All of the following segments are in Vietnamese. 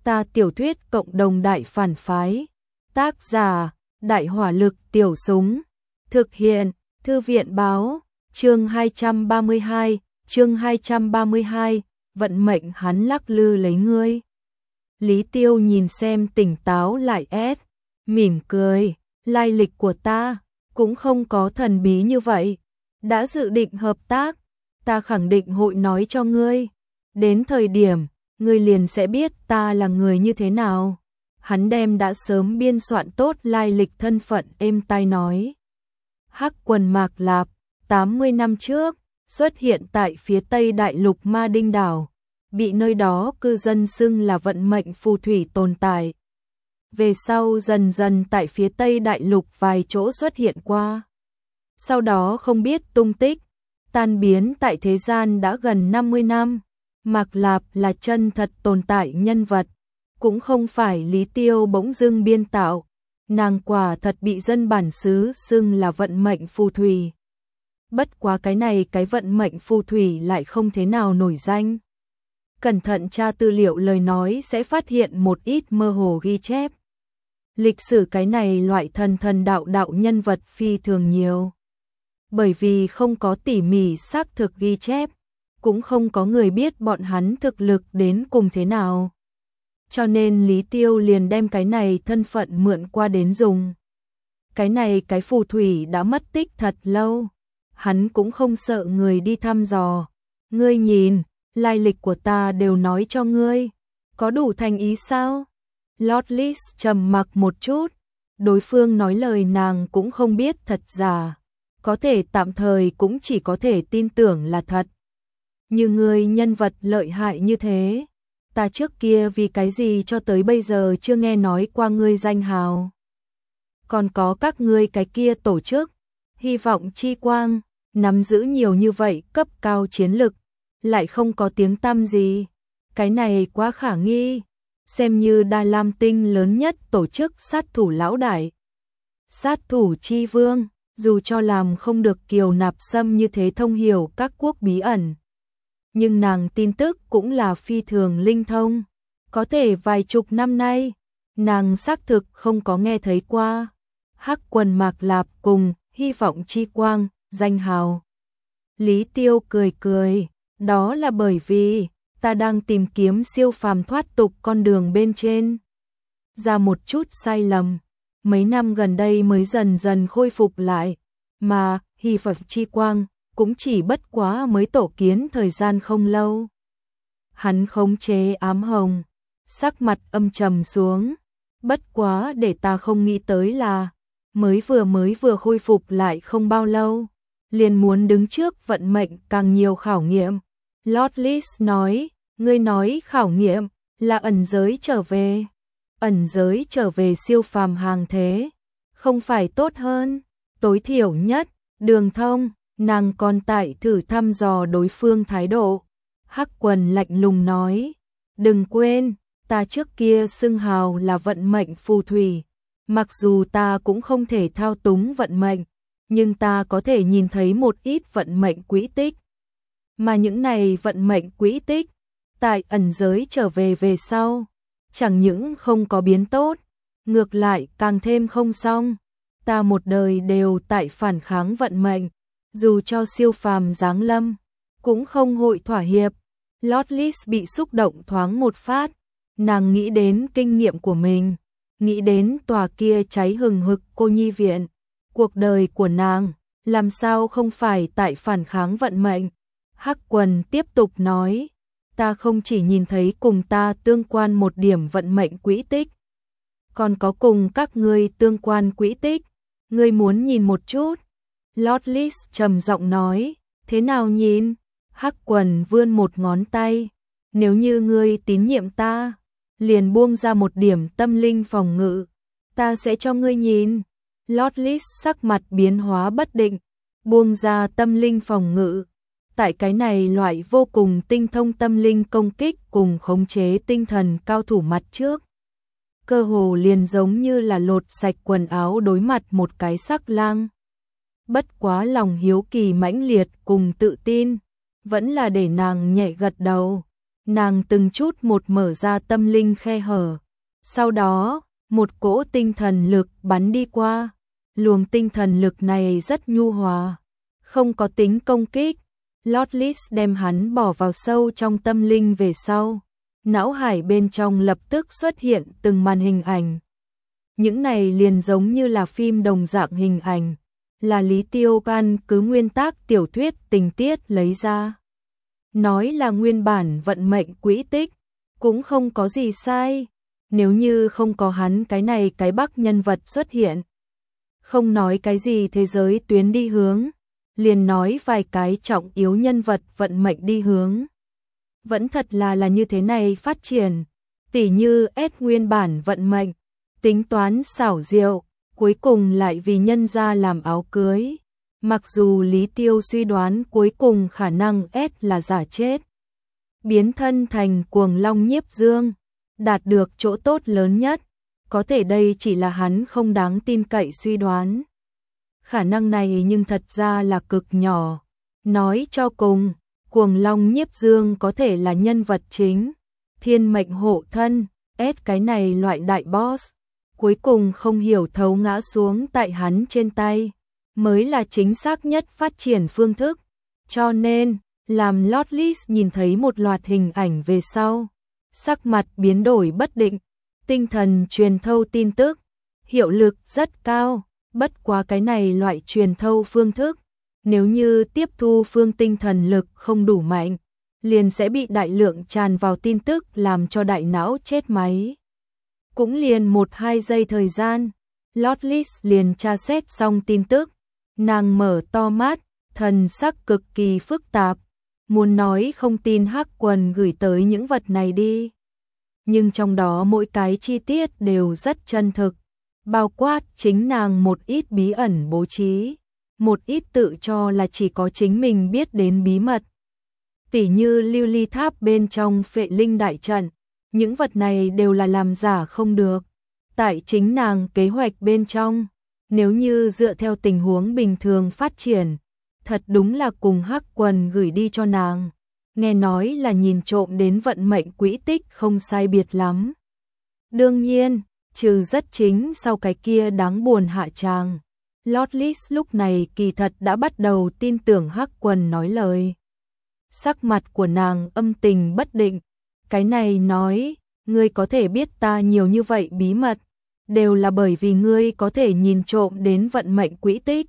Ta tiểu thuyết cộng đồng đại phản phái. Tác giả: Đại hỏa lực tiểu súng. Thực hiện: Thư viện báo. Chương 232, vận mệnh hắn lắc lư lấy ngươi. Lý Tiêu nhìn xem tỉnh táo lại mỉm cười, lai lịch của ta cũng không có thần bí như vậy. Đã dự định hợp tác, ta khẳng định hội nói cho ngươi. Đến thời điểm, ngươi liền sẽ biết ta là người như thế nào. Hắn đem đã sớm biên soạn tốt lai lịch thân phận êm tai nói. Hắc quần Mạc Lạp, 80 năm trước, xuất hiện tại phía tây đại lục Ma Đinh đảo, bị nơi đó cư dân xưng là vận mệnh phù thủy tồn tại. Về sau dần dần tại phía tây đại lục vài chỗ xuất hiện qua. Sau đó không biết tung tích, tan biến tại thế gian đã gần 50 năm. Mạc Lạp là chân thật tồn tại nhân vật, cũng không phải Lý Tiêu bỗng dưng biên tạo. Nàng quả thật bị dân bản xứ xưng là vận mệnh phù thủy. Bất quá cái này cái vận mệnh phù thủy lại không thế nào nổi danh. Cẩn thận tra tư liệu lời nói sẽ phát hiện một ít mơ hồ ghi chép. Lịch sử cái này loại thần đạo nhân vật phi thường nhiều. Bởi vì không có tỉ mỉ xác thực ghi chép, cũng không có người biết bọn hắn thực lực đến cùng thế nào. Cho nên Lý Tiêu liền đem cái này thân phận mượn qua đến dùng. Cái này cái phù thủy đã mất tích thật lâu. Hắn cũng không sợ người đi thăm dò. Ngươi nhìn, lai lịch của ta đều nói cho ngươi. Có đủ thành ý sao? Lord Lis trầm mặc một chút. Đối phương nói lời nàng cũng không biết thật giả. Có thể tạm thời cũng chỉ có thể tin tưởng là thật. Như ngươi nhân vật lợi hại như thế, ta trước kia vì cái gì cho tới bây giờ chưa nghe nói qua ngươi danh hào. Còn có các ngươi cái kia tổ chức, hy vọng chi quang, nắm giữ nhiều như vậy cấp cao chiến lực, lại không có tiếng tăm gì. Cái này quá khả nghi, xem như Đa Lam Tinh lớn nhất tổ chức sát thủ lão đại. Sát thủ chi vương, dù cho làm không được Kiều Nạp Sâm như thế thông hiểu các quốc bí ẩn. Nhưng nàng tin tức cũng là phi thường linh thông. Có thể vài chục năm nay, nàng xác thực không có nghe thấy qua. Hắc quần Mạc Lạp cùng hy vọng chi quang, danh hào. Lý Tiêu cười cười, đó là bởi vì ta đang tìm kiếm siêu phàm thoát tục con đường bên trên. Ra một chút sai lầm, mấy năm gần đây mới dần dần khôi phục lại, mà hy vọng chi quang cũng chỉ bất quá mới tổ kiến thời gian không lâu. Hắn khống chế ám hồng, sắc mặt âm trầm xuống. Bất quá để ta không nghĩ tới là mới vừa khôi phục lại không bao lâu, liền muốn đứng trước vận mệnh càng nhiều khảo nghiệm. Lord Lis nói, ngươi nói khảo nghiệm là ẩn giới trở về. Ẩn giới trở về siêu phàm hàng thế, không phải tốt hơn, tối thiểu nhất, đường thông. Nàng còn tại thử thăm dò đối phương thái độ. Hắc quần lạnh lùng nói, đừng quên, ta trước kia xưng hào là vận mệnh phù thủy. Mặc dù ta cũng không thể thao túng vận mệnh, nhưng ta có thể nhìn thấy một ít vận mệnh quỹ tích. Mà những này vận mệnh quỹ tích, tại ẩn giới trở về sau, chẳng những không có biến tốt, ngược lại càng thêm không xong. Ta một đời đều tại phản kháng vận mệnh. Dù cho siêu phàm giáng lâm, cũng không hội thỏa hiệp. Lord Lis bị xúc động thoáng một phát. Nàng nghĩ đến kinh nghiệm của mình, nghĩ đến tòa kia cháy hừng hực cô nhi viện. Cuộc đời của nàng, làm sao không phải tại phản kháng vận mệnh. Hắc quần tiếp tục nói, ta không chỉ nhìn thấy cùng ta tương quan một điểm vận mệnh quỹ tích, còn có cùng các ngươi tương quan quỹ tích. Ngươi muốn nhìn một chút? Lord Lis trầm giọng nói, thế nào nhìn? Hắc quần vươn một ngón tay, nếu như ngươi tín nhiệm ta, liền buông ra một điểm tâm linh phòng ngự, ta sẽ cho ngươi nhìn. Lord Lis sắc mặt biến hóa bất định, buông ra tâm linh phòng ngự. Tại cái này loại vô cùng tinh thông tâm linh công kích cùng khống chế tinh thần cao thủ mặt trước, cơ hồ liền giống như là lột sạch quần áo đối mặt một cái sắc lang. Bất quá lòng hiếu kỳ mãnh liệt cùng tự tin, vẫn là để nàng nhẹ gật đầu. nàng từng chút một mở ra tâm linh khe hở. Sau đó, một cỗ tinh thần lực bắn đi qua. Luồng tinh thần lực này rất nhu hòa, không có tính công kích. Lotless đem hắn bỏ vào sâu trong tâm linh về sau. Não hải bên trong lập tức xuất hiện từng màn hình ảnh. Những này liền giống như là phim đồng dạng hình ảnh, là Lý Tiêu căn cứ nguyên tác tiểu thuyết tình tiết lấy ra. Nói là nguyên bản vận mệnh quỹ tích, cũng không có gì sai, nếu như không có hắn cái này cái Bắc nhân vật xuất hiện. Không nói cái gì thế giới tuyến đi hướng, liền nói vài cái trọng yếu nhân vật vận mệnh đi hướng. Vẫn thật là như thế này phát triển, tỉ như S nguyên bản vận mệnh, tính toán xảo diệu, cuối cùng lại vì nhân gia làm áo cưới. Mặc dù Lý Tiêu suy đoán cuối cùng khả năng S là giả chết, biến thân thành cuồng long nhiếp dương, đạt được chỗ tốt lớn nhất, có thể đây chỉ là hắn không đáng tin cậy suy đoán. Khả năng này nhưng thật ra là cực nhỏ. Nói cho cùng, cuồng long nhiếp dương có thể là nhân vật chính, thiên mệnh hộ thân, cái này loại đại boss, cuối cùng không hiểu thấu ngã xuống tại hắn trên tay, mới là chính xác nhất phát triển phương thức. Cho nên, làm Lotless nhìn thấy một loạt hình ảnh về sau, sắc mặt biến đổi bất định, tinh thần truyền thâu tin tức, hiệu lực rất cao, bất quá cái này loại truyền thâu phương thức, nếu như tiếp thu phương tinh thần lực không đủ mạnh, liền sẽ bị đại lượng tràn vào tin tức làm cho đại não chết máy. Cũng liền 1-2 giây thời gian, Lotless liền tra xét xong tin tức, nàng mở to mắt, thần sắc cực kỳ phức tạp, muốn nói không tin Hắc Quần gửi tới những vật này đi. Nhưng trong đó mỗi cái chi tiết đều rất chân thực, bao quát chính nàng một ít bí ẩn bố trí, một ít tự cho là chỉ có chính mình biết đến bí mật. Tỉ như lưu ly tháp bên trong phệ linh đại trận, những vật này đều là làm giả không được. Tại chính nàng kế hoạch bên trong, nếu như dựa theo tình huống bình thường phát triển, thật đúng là cùng Hắc Quần gửi đi cho nàng. Nghe nói là nhìn trộm đến vận mệnh quỹ tích không sai biệt lắm. Đương nhiên, trừ rất chính sau cái kia đáng buồn hạ tràng, Lotless lúc này kỳ thật đã bắt đầu tin tưởng Hắc Quần nói lời. Sắc mặt của nàng âm tình bất định, cái này nói, ngươi có thể biết ta nhiều như vậy bí mật, đều là bởi vì ngươi có thể nhìn trộm đến vận mệnh quỹ tích.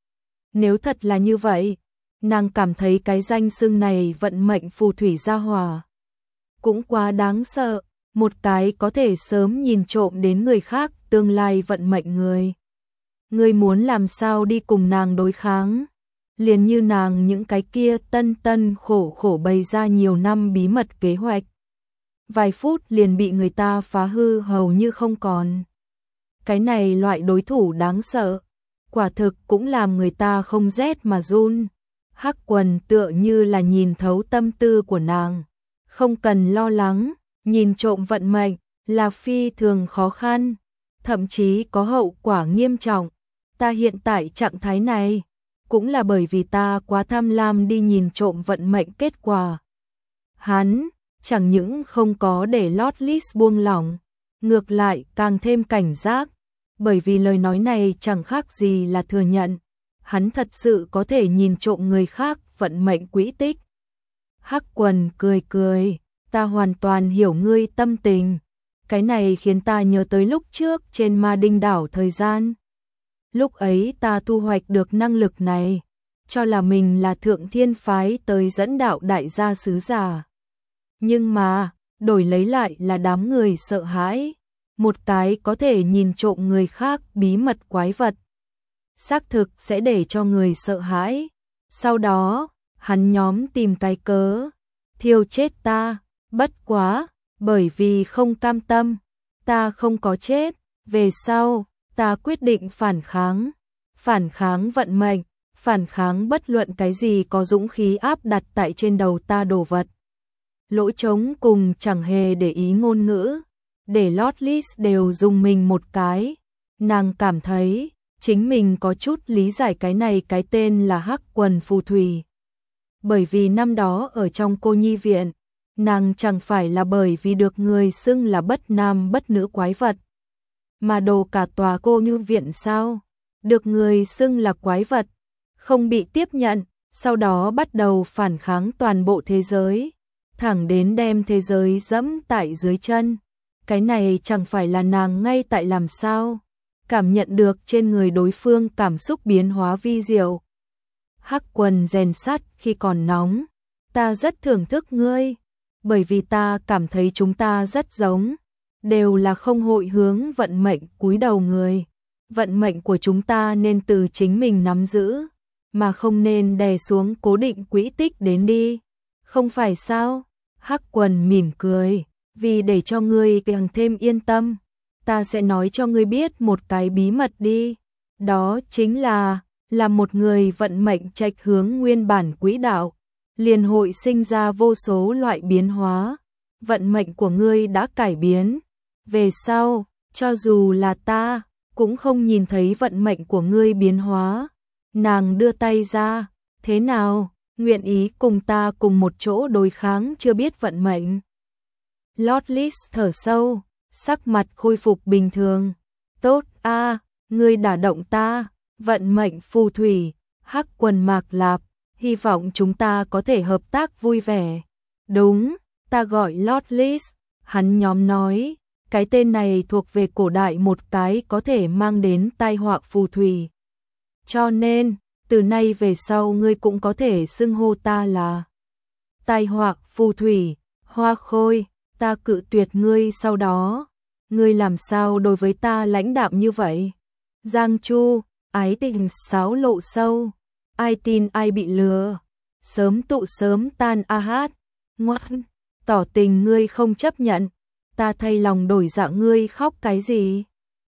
Nếu thật là như vậy, nàng cảm thấy cái danh xưng này vận mệnh phù thủy gia hòa cũng quá đáng sợ, một cái có thể sớm nhìn trộm đến người khác tương lai vận mệnh người. Ngươi muốn làm sao đi cùng nàng đối kháng? Liền như nàng những cái kia tân khổ khổ bày ra nhiều năm bí mật kế hoạch, vài phút liền bị người ta phá hư hầu như không còn. Cái này loại đối thủ đáng sợ, quả thực cũng làm người ta không rét mà run. Hắc Quần tựa như là nhìn thấu tâm tư của nàng, không cần lo lắng, nhìn trộm vận mệnh là phi thường khó khăn, thậm chí có hậu quả nghiêm trọng. Ta hiện tại trạng thái này, cũng là bởi vì ta quá tham lam đi nhìn trộm vận mệnh kết quả. Hắn, chẳng những không có để Lotless buông lỏng, ngược lại càng thêm cảnh giác, bởi vì lời nói này chẳng khác gì là thừa nhận, hắn thật sự có thể nhìn trộm người khác vận mệnh quỹ tích. Hắc Quần cười cười, ta hoàn toàn hiểu ngươi tâm tình, cái này khiến ta nhớ tới lúc trước trên Ma Đinh đảo thời gian. Lúc ấy ta thu hoạch được năng lực này, cho là mình là thượng thiên phái tới dẫn đạo đại gia sứ giả. Nhưng mà, đổi lấy lại là đám người sợ hãi, một cái có thể nhìn trộm người khác bí mật quái vật. Xác thực sẽ để cho người sợ hãi. Sau đó, hắn nhóm tìm cái cớ, thiêu chết ta, bất quá, bởi vì không cam tâm, ta không có chết, về sau, ta quyết định phản kháng vận mệnh, phản kháng bất luận cái gì có dũng khí áp đặt tại trên đầu ta đồ vật. Lỗ trống cùng chẳng hề để ý ngôn ngữ, để Lotless đều dùng mình một cái, nàng cảm thấy chính mình có chút lý giải cái này cái tên là Hắc Quần phù thủy. Bởi vì năm đó ở trong cô nhi viện, nàng chẳng phải là bởi vì được người xưng là bất nam bất nữ quái vật, mà đổ cả tòa cô nhu viện sao? Được người xưng là quái vật, không bị tiếp nhận, sau đó bắt đầu phản kháng toàn bộ thế giới, thẳng đến đem thế giới dẫm tại dưới chân. Cái này chẳng phải là nàng ngay tại làm sao? Cảm nhận được trên người đối phương cảm xúc biến hóa vi diệu. Hắc quần rèn sắt khi còn nóng, ta rất thưởng thức ngươi, bởi vì ta cảm thấy chúng ta rất giống, đều là không hội hướng vận mệnh cúi đầu người. Vận mệnh của chúng ta nên từ chính mình nắm giữ, mà không nên đè xuống cố định quỹ tích đến đi. Không phải sao? Hắc quần mỉm cười, vì để cho ngươi càng thêm yên tâm, ta sẽ nói cho ngươi biết một cái bí mật đi. Đó chính là một người vận mệnh chệch hướng nguyên bản quỹ đạo, liền hội sinh ra vô số loại biến hóa. Vận mệnh của ngươi đã cải biến, về sau, cho dù là ta, cũng không nhìn thấy vận mệnh của ngươi biến hóa. Nàng đưa tay ra, thế nào, nguyện ý cùng ta cùng một chỗ đối kháng chưa biết vận mệnh. Lord Lis thở sâu, sắc mặt khôi phục bình thường. Tốt a, ngươi đả động ta, vận mệnh phù thủy, Hắc quần Mạc Lạp, hy vọng chúng ta có thể hợp tác vui vẻ. Đúng, ta gọi Lord Lis, hắn nhóm nói, cái tên này thuộc về cổ đại một cái có thể mang đến tai họa phù thủy. Cho nên, từ nay về sau ngươi cũng có thể xưng hô ta là tai họa phù thủy. Hoa Khôi, ta cự tuyệt ngươi sau đó. Ngươi làm sao đối với ta lãnh đạm như vậy? Giang Chu, ái tình xáo lộ sâu, ai tin ai bị lừa, sớm tụ sớm tan a hát. Ngoan, tỏ tình ngươi không chấp nhận, ta thay lòng đổi dạ ngươi khóc cái gì?